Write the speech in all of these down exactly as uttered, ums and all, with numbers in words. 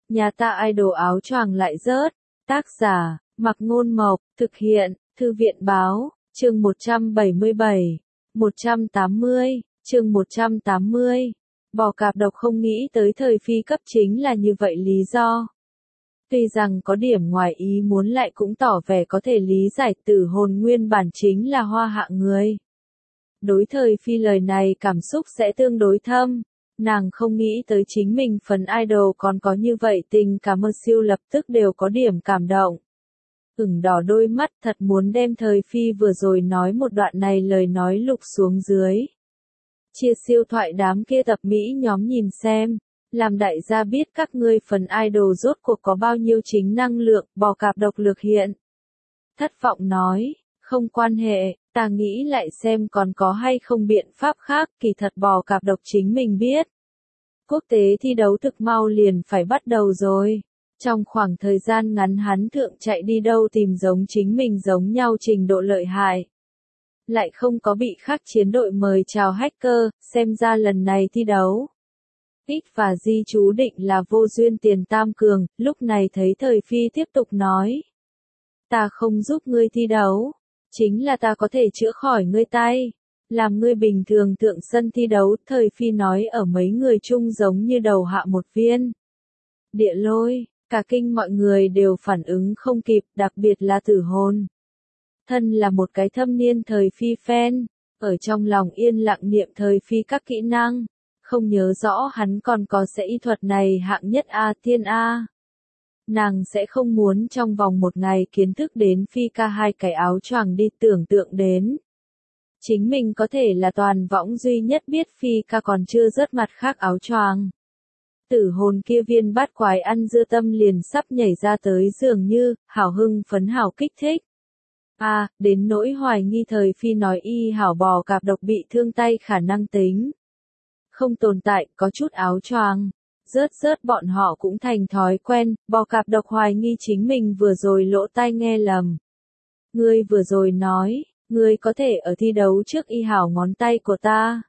Nhà ta idol áo choàng lại rớt. Tác giả, Mặc Ngôn Mộc, thực hiện, Thư viện Báo, chương một trăm bảy mươi bảy, một trăm tám mươi, chương một trăm tám mươi. Bò cạp độc không nghĩ tới thời phi cấp chính là như vậy lý do. Tuy rằng có điểm ngoài ý muốn lại cũng tỏ vẻ có thể lý giải Tử Hồn nguyên bản chính là hoa hạ người. Đối thời phi lời này cảm xúc sẽ tương đối thâm. Nàng không nghĩ tới chính mình phần idol còn có như vậy tình cảm, mơ siêu lập tức đều có điểm cảm động. Ửng đỏ đôi mắt thật muốn đem thời phi vừa rồi nói một đoạn này lời nói lục xuống dưới. Chia siêu thoại đám kia tập Mỹ nhóm nhìn xem, làm đại gia biết các ngươi phần idol rốt cuộc có bao nhiêu chính năng lượng, bò cạp độc lực hiện. Thất vọng nói, không quan hệ, ta nghĩ lại xem còn có hay không biện pháp khác, kỳ thật bò cạp độc chính mình biết. Quốc tế thi đấu thực mau liền phải bắt đầu rồi. Trong khoảng thời gian ngắn hắn thượng chạy đi đâu tìm giống chính mình giống nhau trình độ lợi hại. Lại không có bị khác chiến đội mời chào hacker, xem ra lần này thi đấu. X và Di chú định là vô duyên tiền tam cường, lúc này thấy thời phi tiếp tục nói. Ta không giúp ngươi thi đấu, chính là ta có thể chữa khỏi ngươi tay. Làm ngươi bình thường thượng sân thi đấu, thời phi nói ở mấy người chung giống như đầu hạ một viên. Địa lôi, cả kinh mọi người đều phản ứng không kịp, đặc biệt là Tử Hồn. Thân là một cái thâm niên thời phi fan, ở trong lòng yên lặng niệm thời phi các kỹ năng, không nhớ rõ hắn còn có sẽ y thuật này hạng nhất A thiên A. Nàng sẽ không muốn trong vòng một ngày kiến thức đến phi ca hai cái áo choàng đi tưởng tượng đến. Chính mình có thể là toàn võng duy nhất biết phi ca còn chưa rớt mặt khác áo choàng. Tử Hồn kia viên bát quái ăn dưa tâm liền sắp nhảy ra tới dường như, hảo hưng phấn hảo kích thích. À, đến nỗi hoài nghi thời phi nói y hảo bò cạp độc bị thương tay khả năng tính. Không tồn tại, có chút áo choàng. Rớt rớt bọn họ cũng thành thói quen, bò cạp độc hoài nghi chính mình vừa rồi lỗ tai nghe lầm. Ngươi vừa rồi nói, ngươi có thể ở thi đấu trước y hảo ngón tay của ta.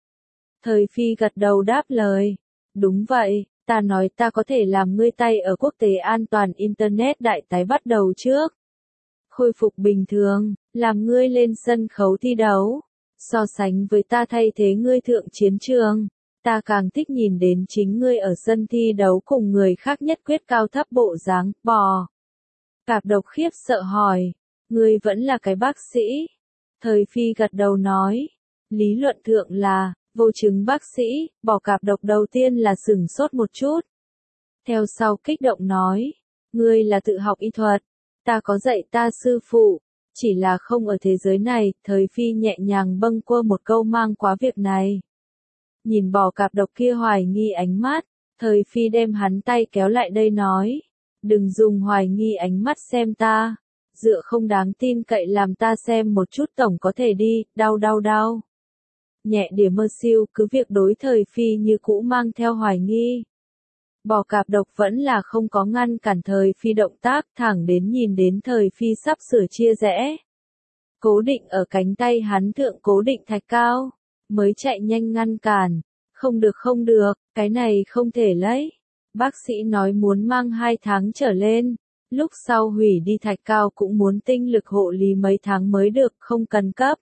Thời phi gật đầu đáp lời. Đúng vậy, ta nói ta có thể làm ngươi tay ở quốc tế an toàn Internet đại tái bắt đầu trước. Khôi phục bình thường, làm ngươi lên sân khấu thi đấu. So sánh với ta thay thế ngươi thượng chiến trường, ta càng thích nhìn đến chính ngươi ở sân thi đấu cùng người khác nhất quyết cao thấp bộ dáng, bò. Cạp độc khiếp sợ hỏi, ngươi vẫn là cái bác sĩ. Thời phi gật đầu nói, lý luận thượng là, vô chứng bác sĩ, bò cạp độc đầu tiên là sửng sốt một chút. Theo sau kích động nói, ngươi là tự học y thuật, ta có dạy ta sư phụ, chỉ là không ở thế giới này, thời phi nhẹ nhàng bâng quơ một câu mang quá việc này. Nhìn bò cạp độc kia hoài nghi ánh mắt, thời phi đem hắn tay kéo lại đây nói, đừng dùng hoài nghi ánh mắt xem ta, dựa không đáng tin cậy làm ta xem một chút tổng có thể đi, đau đau đau. Nhẹ điểm mơ siêu cứ việc đối thời phi như cũ mang theo hoài nghi. Bò cạp độc vẫn là không có ngăn cản thời phi động tác thẳng đến nhìn đến thời phi sắp sửa chia rẽ. Cố định ở cánh tay hắn thượng cố định thạch cao, mới chạy nhanh ngăn cản. Không được không được, cái này không thể lấy. Bác sĩ nói muốn mang hai tháng trở lên, lúc sau hủy đi thạch cao cũng muốn tinh lực hộ lý mấy tháng mới được, không cần cấp.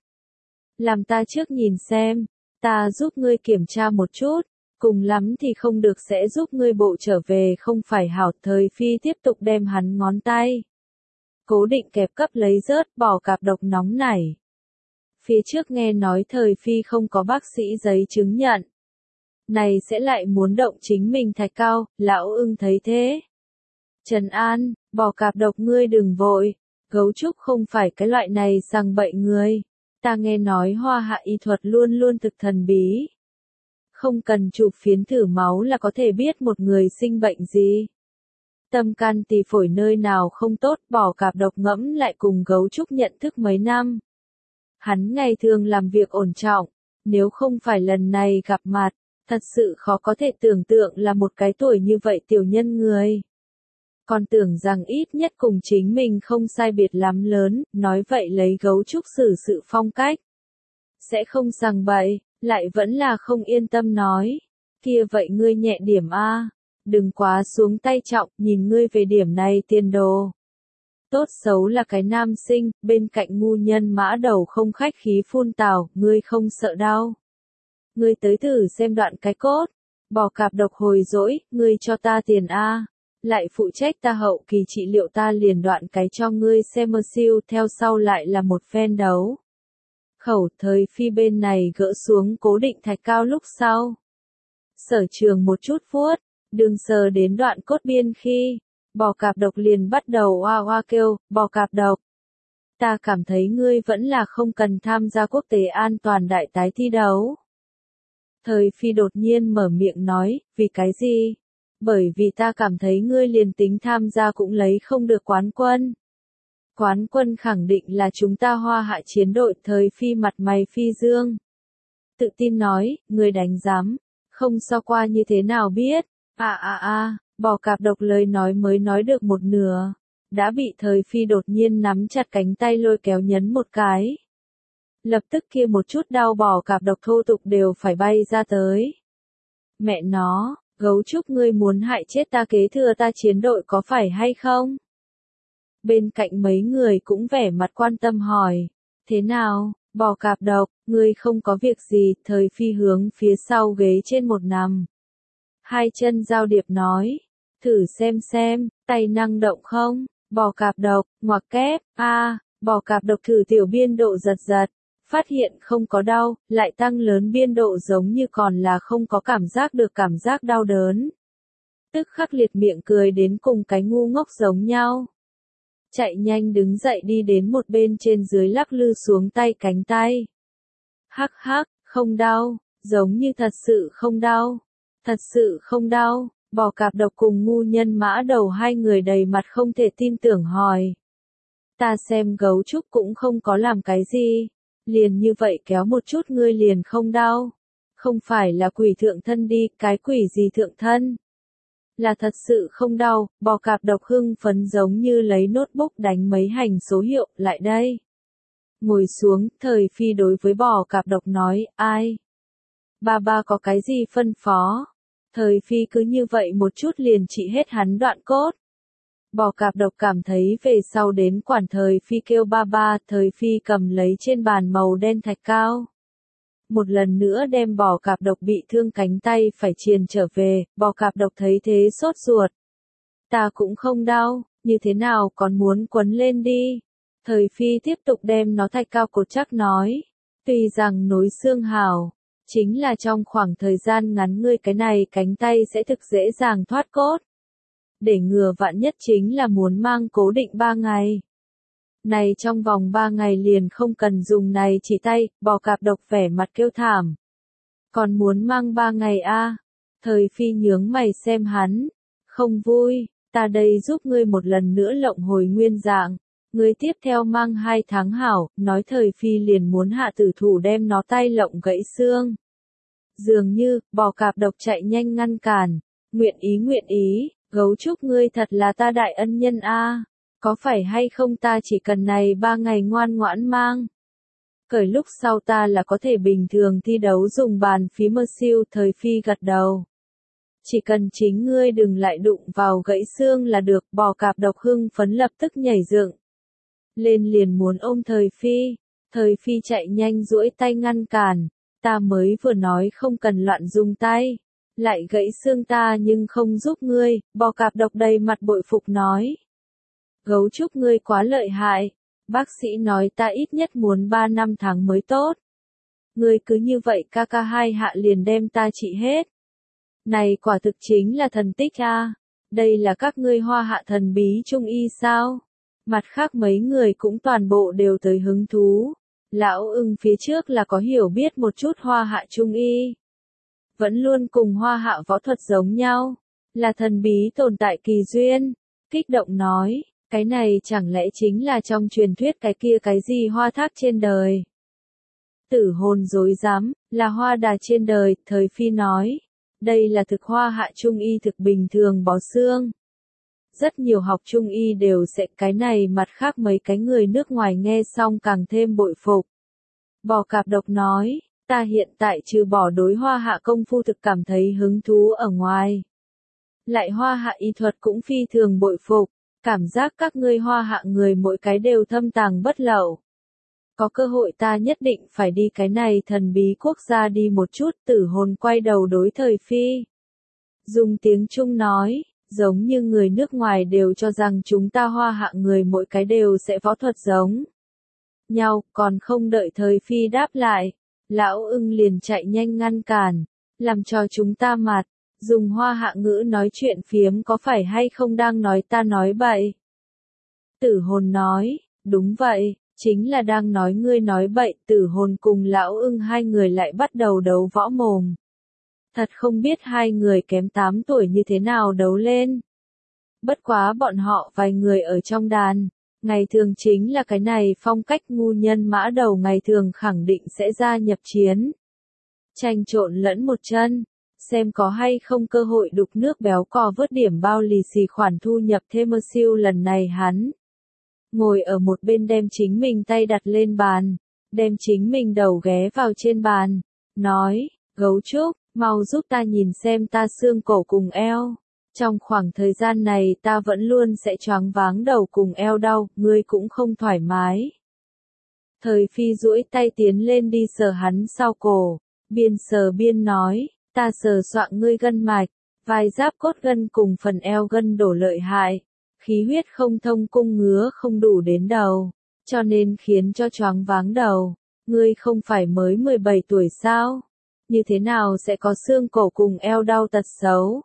Làm ta trước nhìn xem, ta giúp ngươi kiểm tra một chút. Cùng lắm thì không được sẽ giúp ngươi bộ trở về không phải hảo. Thời phi tiếp tục đem hắn ngón tay. Cố định kẹp cấp lấy rớt bò cạp độc nóng nảy. Phía trước nghe nói thời phi không có bác sĩ giấy chứng nhận. Này sẽ lại muốn động chính mình thạch cao, lão ưng thấy thế. Trần An, bò cạp độc ngươi đừng vội, gấu trúc không phải cái loại này sằng bậy người. Ta nghe nói hoa hạ y thuật luôn luôn thực thần bí. Không cần chụp phiến thử máu là có thể biết một người sinh bệnh gì. Tâm can tỳ phổi nơi nào không tốt, bò cạp độc ngẫm lại cùng gấu trúc nhận thức mấy năm. Hắn ngày thường làm việc ổn trọng, nếu không phải lần này gặp mặt, thật sự khó có thể tưởng tượng là một cái tuổi như vậy tiểu nhân người. Còn tưởng rằng ít nhất cùng chính mình không sai biệt lắm lớn, nói vậy lấy gấu trúc xử sự phong cách. Sẽ không sằng bậy. Lại vẫn là không yên tâm nói, kia vậy ngươi nhẹ điểm a, đừng quá xuống tay trọng, nhìn ngươi về điểm này tiền đồ. Tốt xấu là cái nam sinh, bên cạnh ngu nhân mã đầu không khách khí phun tào, ngươi không sợ đau. Ngươi tới thử xem đoạn cái cốt, bỏ cạp độc hồi dỗi, ngươi cho ta tiền a, lại phụ trách ta hậu kỳ trị liệu ta liền đoạn cái cho ngươi xem mơ siêu, theo sau lại là một phen đấu. Khẩu thời phi bên này gỡ xuống cố định thạch cao lúc sau. Sở trường một chút vuốt, đường sờ đến đoạn cốt biên khi, bò cạp độc liền bắt đầu oa oa kêu, bò cạp độc. Ta cảm thấy ngươi vẫn là không cần tham gia quốc tế an toàn đại tái thi đấu. Thời phi đột nhiên mở miệng nói, vì cái gì? Bởi vì ta cảm thấy ngươi liền tính tham gia cũng lấy không được quán quân. Quán quân khẳng định là chúng ta Hoa Hạ chiến đội. Thời phi mặt mày phi dương. Tự tin nói, ngươi đánh giám, không so qua như thế nào biết, à à à, bò cạp độc lời nói mới nói được một nửa, đã bị thời phi đột nhiên nắm chặt cánh tay lôi kéo nhấn một cái. Lập tức kia một chút đau bò cạp độc thô tục đều phải bay ra tới. Mẹ nó, gấu trúc ngươi muốn hại chết ta kế thừa ta chiến đội có phải hay không? Bên cạnh mấy người cũng vẻ mặt quan tâm hỏi, thế nào, bò cạp độc, ngươi không có việc gì, thời phi hướng phía sau ghế trên một nằm. Hai chân giao điệp nói, thử xem xem, tay năng động không, bò cạp độc, ngoặc kép, a, à, bò cạp độc thử tiểu biên độ giật giật, phát hiện không có đau, lại tăng lớn biên độ giống như còn là không có cảm giác được cảm giác đau đớn. Tức khắc liệt miệng cười đến cùng cái ngu ngốc giống nhau. Chạy nhanh đứng dậy đi đến một bên trên dưới lắc lư xuống tay cánh tay. Hắc hắc, không đau, giống như thật sự không đau. Thật sự không đau, bò cạp độc cùng ngu nhân mã đầu hai người đầy mặt không thể tin tưởng hỏi. Ta xem gấu trúc cũng không có làm cái gì, liền như vậy kéo một chút ngươi liền không đau. Không phải là quỷ thượng thân đi, cái quỷ gì thượng thân. Là thật sự không đau, bò cạp độc hưng phấn giống như lấy notebook đánh mấy hành số hiệu, lại đây. Ngồi xuống, thời phi đối với bò cạp độc nói, ai? Ba ba có cái gì phân phó? Thời phi cứ như vậy một chút liền trị hết hắn đoạn cốt. Bò cạp độc cảm thấy về sau đến quản thời phi kêu ba ba, thời phi cầm lấy trên bàn màu đen thạch cao. Một lần nữa đem bò cạp độc bị thương cánh tay phải triền trở về, bò cạp độc thấy thế sốt ruột. Ta cũng không đau, như thế nào còn muốn quấn lên đi. Thời phi tiếp tục đem nó thạch cao cột chắc nói. Tuy rằng nối xương hào, chính là trong khoảng thời gian ngắn ngươi cái này cánh tay sẽ thực dễ dàng thoát cốt. Để ngừa vạn nhất chính là muốn mang cố định ba ngày. Này trong vòng ba ngày liền không cần dùng này chỉ tay, bò cạp độc vẻ mặt kêu thảm. Còn muốn mang ba ngày a? À? Thời phi nhướng mày xem hắn. Không vui, ta đây giúp ngươi một lần nữa lộng hồi nguyên dạng. Ngươi tiếp theo mang hai tháng hảo, nói thời phi liền muốn hạ tử thủ đem nó tay lộng gãy xương. Dường như, bò cạp độc chạy nhanh ngăn cản. Nguyện ý nguyện ý, gấu trúc ngươi thật là ta đại ân nhân a. À. Có phải hay không ta chỉ cần này ba ngày ngoan ngoãn mang. Cởi lúc sau ta là có thể bình thường thi đấu dùng bàn phí mơ siêu. Thời phi gật đầu. Chỉ cần chính ngươi đừng lại đụng vào gãy xương là được. Bò cạp độc hưng phấn lập tức nhảy dựng lên liền muốn ôm thời phi. Thời phi chạy nhanh duỗi tay ngăn cản. Ta mới vừa nói không cần loạn dùng tay. Lại gãy xương ta nhưng không giúp ngươi. Bò cạp độc đầy mặt bội phục nói. Gấu trúc ngươi quá lợi hại. Bác sĩ nói ta ít nhất muốn ba năm tháng mới tốt. Ngươi cứ như vậy ca ca hai hạ liền đem ta trị hết. Này quả thực chính là thần tích a. Đây là các ngươi Hoa Hạ thần bí trung y sao? Mặt khác mấy người cũng toàn bộ đều tới hứng thú. Lão ưng phía trước là có hiểu biết một chút Hoa Hạ trung y. Vẫn luôn cùng Hoa Hạ võ thuật giống nhau. Là thần bí tồn tại kỳ duyên. Kích động nói. Cái này chẳng lẽ chính là trong truyền thuyết cái kia cái gì hoa thác trên đời. Tử hồn dối dám, là hoa đà trên đời, thời phi nói. Đây là thực Hoa Hạ trung y thực bình thường bó xương. Rất nhiều học trung y đều sẽ cái này mặt khác mấy cái người nước ngoài nghe xong càng thêm bội phục. Bò cạp độc nói, ta hiện tại trừ bỏ đối Hoa Hạ công phu thực cảm thấy hứng thú ở ngoài. lại hoa hạ y thuật cũng phi thường bội phục, cảm giác các ngươi hoa hạ người mỗi cái đều thâm tàng bất lậu. Có cơ hội ta nhất định phải đi cái này thần bí quốc gia đi một chút. Tử hồn quay đầu đối Thời Phi. Dùng tiếng Trung nói, giống như người nước ngoài đều cho rằng chúng ta hoa hạ người mỗi cái đều sẽ võ thuật giống nhau, còn không đợi Thời Phi đáp lại. Lão ưng liền chạy nhanh ngăn cản, làm cho chúng ta mặt, dùng hoa hạ ngữ nói chuyện phiếm có phải hay không đang nói ta nói bậy. Tử hồn nói, đúng vậy, chính là đang nói ngươi nói bậy. Tử hồn cùng lão ưng hai người lại bắt đầu đấu võ mồm. Thật không biết hai người kém tám tuổi như thế nào đấu lên. Bất quá bọn họ vài người ở trong đàn, ngày thường chính là cái này phong cách ngu nhân mã đầu ngày thường khẳng định sẽ gia nhập chiến. Tranh trộn lẫn một chân, xem có hay không cơ hội đục nước béo cò vớt điểm bao lì xì khoản thu nhập thêm mơ siêu. Lần này hắn ngồi ở một bên đem chính mình tay đặt lên bàn, đem chính mình đầu ghé vào trên bàn, nói, gấu trúc, mau giúp ta nhìn xem ta xương cổ cùng eo. Trong khoảng thời gian này ta vẫn luôn sẽ choáng váng đầu cùng eo đau, ngươi cũng không thoải mái. Thời Phi duỗi tay tiến lên đi sờ hắn sau cổ, biên sờ biên nói, ta sờ soạng ngươi gân mạch, vai giáp cốt gân cùng phần eo gân đổ lợi hại, khí huyết không thông cung ngứa không đủ đến đầu, cho nên khiến cho choáng váng đầu. Ngươi không phải mới mười bảy tuổi sao? Như thế nào sẽ có xương cổ cùng eo đau tật xấu?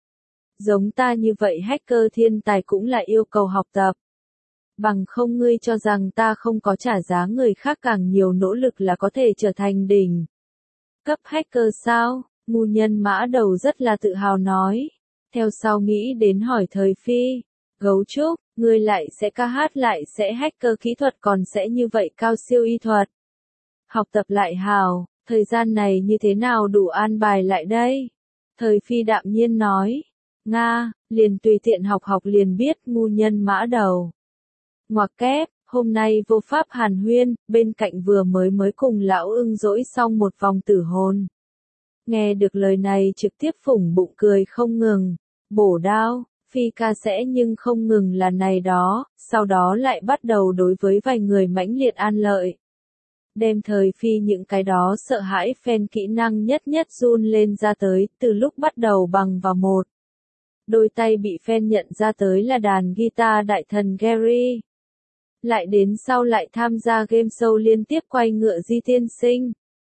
Giống ta như vậy hacker thiên tài cũng là yêu cầu học tập. Bằng không ngươi cho rằng ta không có trả giá người khác càng nhiều nỗ lực là có thể trở thành đỉnh cấp hacker sao? Ngu nhân mã đầu rất là tự hào nói. Theo sau nghĩ đến hỏi Thời Phi, gấu trúc, ngươi lại sẽ ca hát lại sẽ hacker kỹ thuật còn sẽ như vậy cao siêu y thuật. Học tập lại hào, thời gian này như thế nào đủ an bài lại đây? Thời Phi đạm nhiên nói. Nga, liền tùy tiện học học liền biết. Ngu nhân mã đầu. Ngoặc kép, hôm nay vô pháp hàn huyên, bên cạnh vừa mới mới cùng lão ưng dỗi xong một vòng tử hồn. Nghe được lời này trực tiếp phủng bụng cười không ngừng, bổ đao, Phi ca sẽ nhưng không ngừng là này đó, sau đó lại bắt đầu đối với vài người mãnh liệt an lợi. Đem Thời Phi những cái đó sợ hãi fan kỹ năng nhất nhất run lên ra tới, từ lúc bắt đầu bằng vào một. Đôi tay bị fan nhận ra tới là đàn guitar đại thần Gary. Lại đến sau lại tham gia game show liên tiếp quay ngựa Di tiên sinh.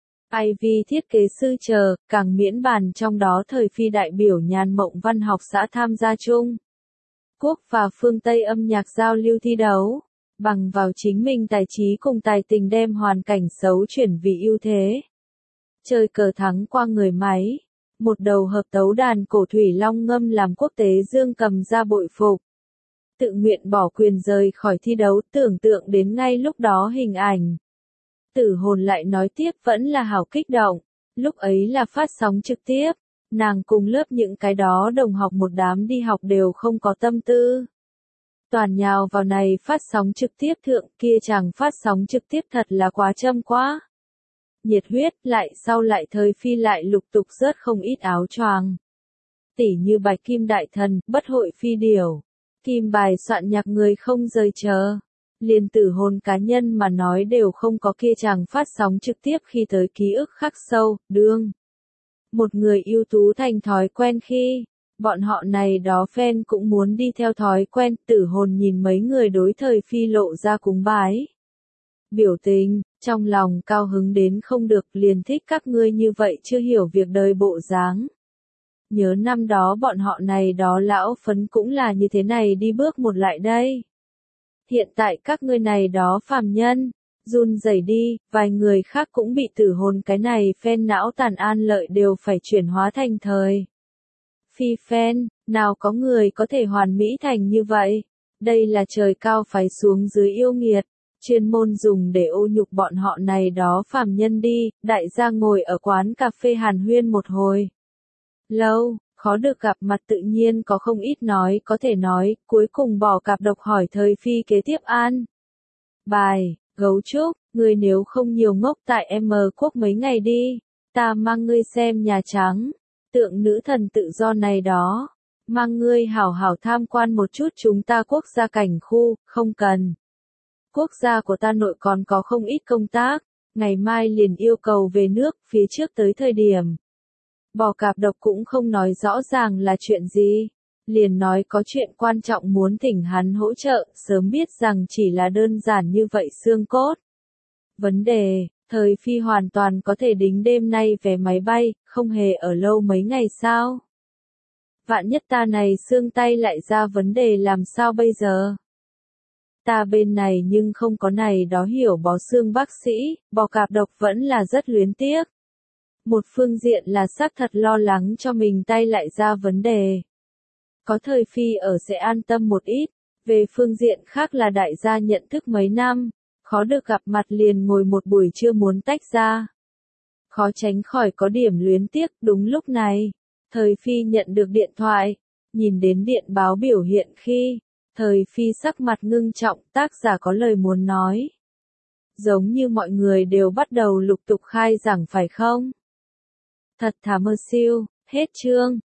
i vê thiết kế sư chờ, càng miễn bàn trong đó Thời Phi đại biểu Nhàn Mộng Văn học xã tham gia chung. Quốc và phương Tây âm nhạc giao lưu thi đấu, bằng vào chính mình tài trí cùng tài tình đem hoàn cảnh xấu chuyển vì ưu thế. Chơi cờ thắng qua người máy, một đầu hợp tấu đàn cổ thủy long ngâm làm quốc tế dương cầm ra bội phục. Tự nguyện bỏ quyền rời khỏi thi đấu, tưởng tượng đến ngay lúc đó hình ảnh. Tử hồn lại nói tiếp vẫn là hào kích động, lúc ấy là phát sóng trực tiếp, nàng cùng lớp những cái đó đồng học một đám đi học đều không có tâm tư. Toàn nhào vào này phát sóng trực tiếp thượng kia chàng phát sóng trực tiếp thật là quá châm quá. Nhiệt huyết lại sau lại Thời Phi lại lục tục rớt không ít áo choàng. Tỉ như bạch kim đại thần, bất hội phi điểu, kim bài soạn nhạc người không rời chờ. Liền tử hồn cá nhân mà nói đều không có kia chàng phát sóng trực tiếp khi tới ký ức khắc sâu, đương. Một người ưu tú thành thói quen khi, bọn họ này đó fan cũng muốn đi theo thói quen. Tử hồn nhìn mấy người đối Thời Phi lộ ra cúng bái. Biểu tình, trong lòng cao hứng đến không được, liền thích các ngươi như vậy chưa hiểu việc đời bộ dáng. Nhớ năm đó bọn họ này đó lão phấn cũng là như thế này đi bước một lại đây. Hiện tại các ngươi này đó phàm nhân, run rẩy đi, vài người khác cũng bị tử hồn cái này fan não tàn an lợi đều phải chuyển hóa thành Thời Phi fan, nào có người có thể hoàn mỹ thành như vậy. Đây là trời cao phái xuống dưới yêu nghiệt, chuyên môn dùng để ô nhục bọn họ này đó phàm nhân đi. Đại gia ngồi ở quán cà phê hàn huyên một hồi lâu, khó được gặp mặt tự nhiên có không ít nói có thể nói, cuối cùng bỏ cặp độc hỏi Thời Phi kế tiếp an. Bài, gấu trúc, ngươi nếu không nhiều ngốc tại M quốc mấy ngày đi, ta mang ngươi xem Nhà Trắng, tượng nữ thần tự do này đó. mang ngươi hảo hảo tham quan một chút chúng ta quốc gia cảnh khu, không cần. Quốc gia của ta nội còn có không ít công tác, ngày mai liền yêu cầu về nước, phía trước tới thời điểm. Bò cạp độc cũng không nói rõ ràng là chuyện gì, liền nói có chuyện quan trọng muốn thỉnh hắn hỗ trợ, sớm biết rằng chỉ là đơn giản như vậy xương cốt. Vấn đề, thời phi hoàn toàn có thể đính đêm nay vé máy bay, không hề ở lâu mấy ngày sao? Vạn nhất ta này xương tay lại ra vấn đề làm sao bây giờ? Ta bên này nhưng không có này đó hiểu bó xương bác sĩ, bò cạp độc vẫn là rất luyến tiếc. Một phương diện là xác thật lo lắng cho mình tay lại ra vấn đề. Có thời phi ở sẽ an tâm một ít, về phương diện khác là đại gia nhận thức mấy năm, khó được gặp mặt liền ngồi một buổi trưa muốn tách ra. Khó tránh khỏi có điểm luyến tiếc, đúng lúc này, thời phi nhận được điện thoại, nhìn đến điện báo biểu hiện khi, thời phi sắc mặt ngưng trọng, tác giả có lời muốn nói. Giống như mọi người đều bắt đầu lục tục khai giảng phải không? Thật thà mơ siêu, hết chương.